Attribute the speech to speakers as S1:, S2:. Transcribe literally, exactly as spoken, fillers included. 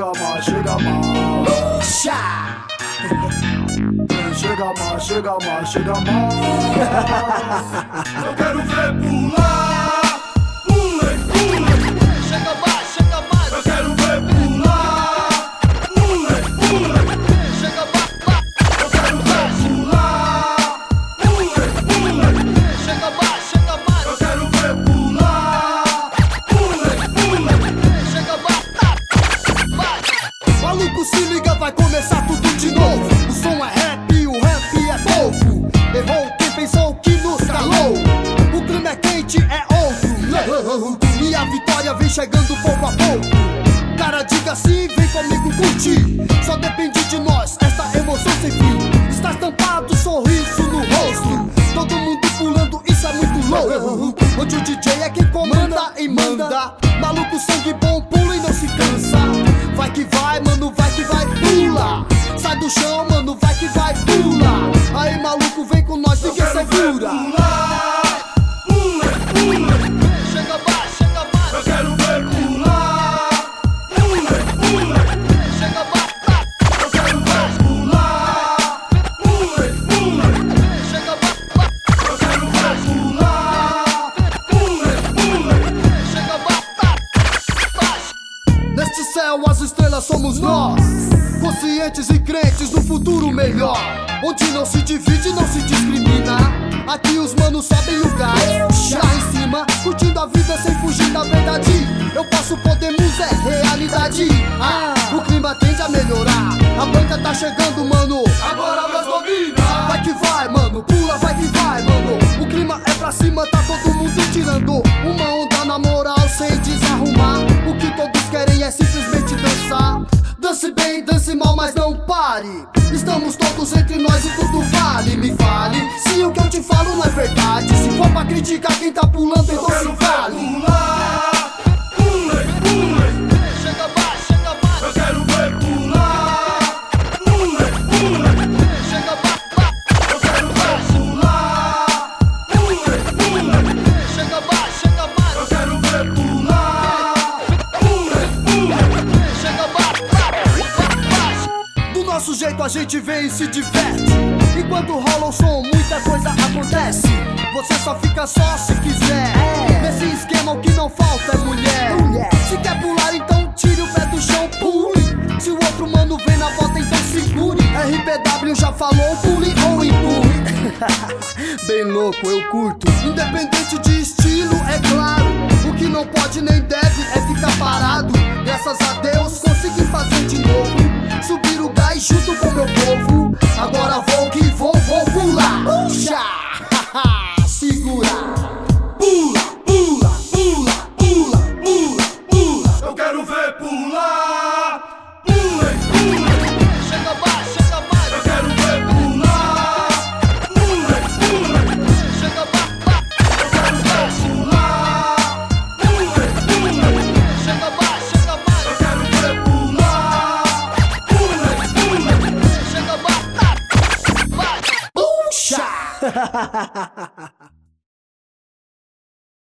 S1: chega mais, chega mais.
S2: Puxa!
S1: Chega mais, chega mais, chega mais.
S3: Eu quero ver pular, pule, pule.
S2: Chega mais, chega mais.
S3: Eu quero ver pular, pule, pule.
S2: Chega mais, mais.
S3: Eu quero ver pular, pule, pule.
S2: Chega mais, chega mais.
S3: Eu quero ver pular, pule, pule.
S2: Chega mais, mais.
S4: Maluco, se liga, vai começar tudo de novo. O som é rap e o rap é povo. Errou quem pensou que nos calou. O clima é quente, é outro. E a vitória vem chegando pouco a pouco. Cara, diga sim, vem comigo curtir. Só depende de nós, essa emoção sem fim. Está estampado, sorriso no rosto. Todo mundo pulando, isso é muito louco. Onde o D J é quem comanda e manda. Maluco, sangue bom, pula e não se cansa. Vai que vai, mano, vai que vai, pula. Sai do chão, mano, vai que vai, pula. Aí, maluco, vem com nós, ninguém segura.
S3: Pular, pule, pule.
S2: Chega mais, chega mais.
S3: Eu quero ver pular, pule, pule.
S2: Chega mais, mais.
S3: Eu quero ver pular, pule, pule.
S2: Chega mais, mais.
S3: Eu quero ver pular, pule, pule.
S2: Chega mais, mais. Mais.
S4: Neste céu as estrelas somos nós, conscientes e crentes no futuro melhor, onde não se divide, não se discrimina. Aqui os manos sobem o gás, lá em cima, curtindo a vida sem fugir da verdade. Eu posso, podemos, é realidade. Ah, o clima tende a melhorar, a banca tá chegando, mano.
S3: Agora nós domina.
S4: Vai que vai, mano, pula, vai que vai, mano. O clima é pra cima, tá todo mundo tirando uma onda na moral, sem desarrumar. O que todos querem é simplesmente dançar. Dance bem, dance mal, mas não pare. Estamos todos entre nós e tudo vale. Me fale, se o que eu te falo não é verdade. Se for pra criticar quem tá pulando, então se vale.
S3: Pular, pule, pule.
S2: Chega mais, chega mais.
S3: Eu quero ver pular, pule, pule.
S2: Chega mais, mais.
S3: Eu quero ver pular, pule, pule.
S2: Chega mais, chega mais.
S3: Eu quero ver pular, pule, pule.
S2: Chega mais, mais. Mais.
S4: Do nosso jeito a gente vem e se diverte. Enquanto rola o som, muita coisa acontece. Você só fica só se quiser. Nesse esquema o que não falta é mulher. Se quer pular, então tire o pé do chão, pule. Se o outro mano vem na volta, então segure. R P W já falou, pule ou empurre. Bem louco, eu curto. Independente de estilo, é claro. O que não pode nem deve é ficar parado. Graças a Deus consegui fazer de novo. Subir o gás junto com meu povo. Agora vou que vou, vou pular. Puxa! Segura!
S3: Pula, pula, pula, pula, pula, pula. Eu quero ver pular, pule, pule.
S2: Chega mais, chega mais.
S3: Eu quero ver pular, pule, pule.
S2: Chega mais, mais.
S3: Eu quero ver pular, pule, pule.
S2: Chega mais, chega mais.
S3: Eu quero ver pular, pule, pule.
S2: Chega mais, mais.
S4: Puxa!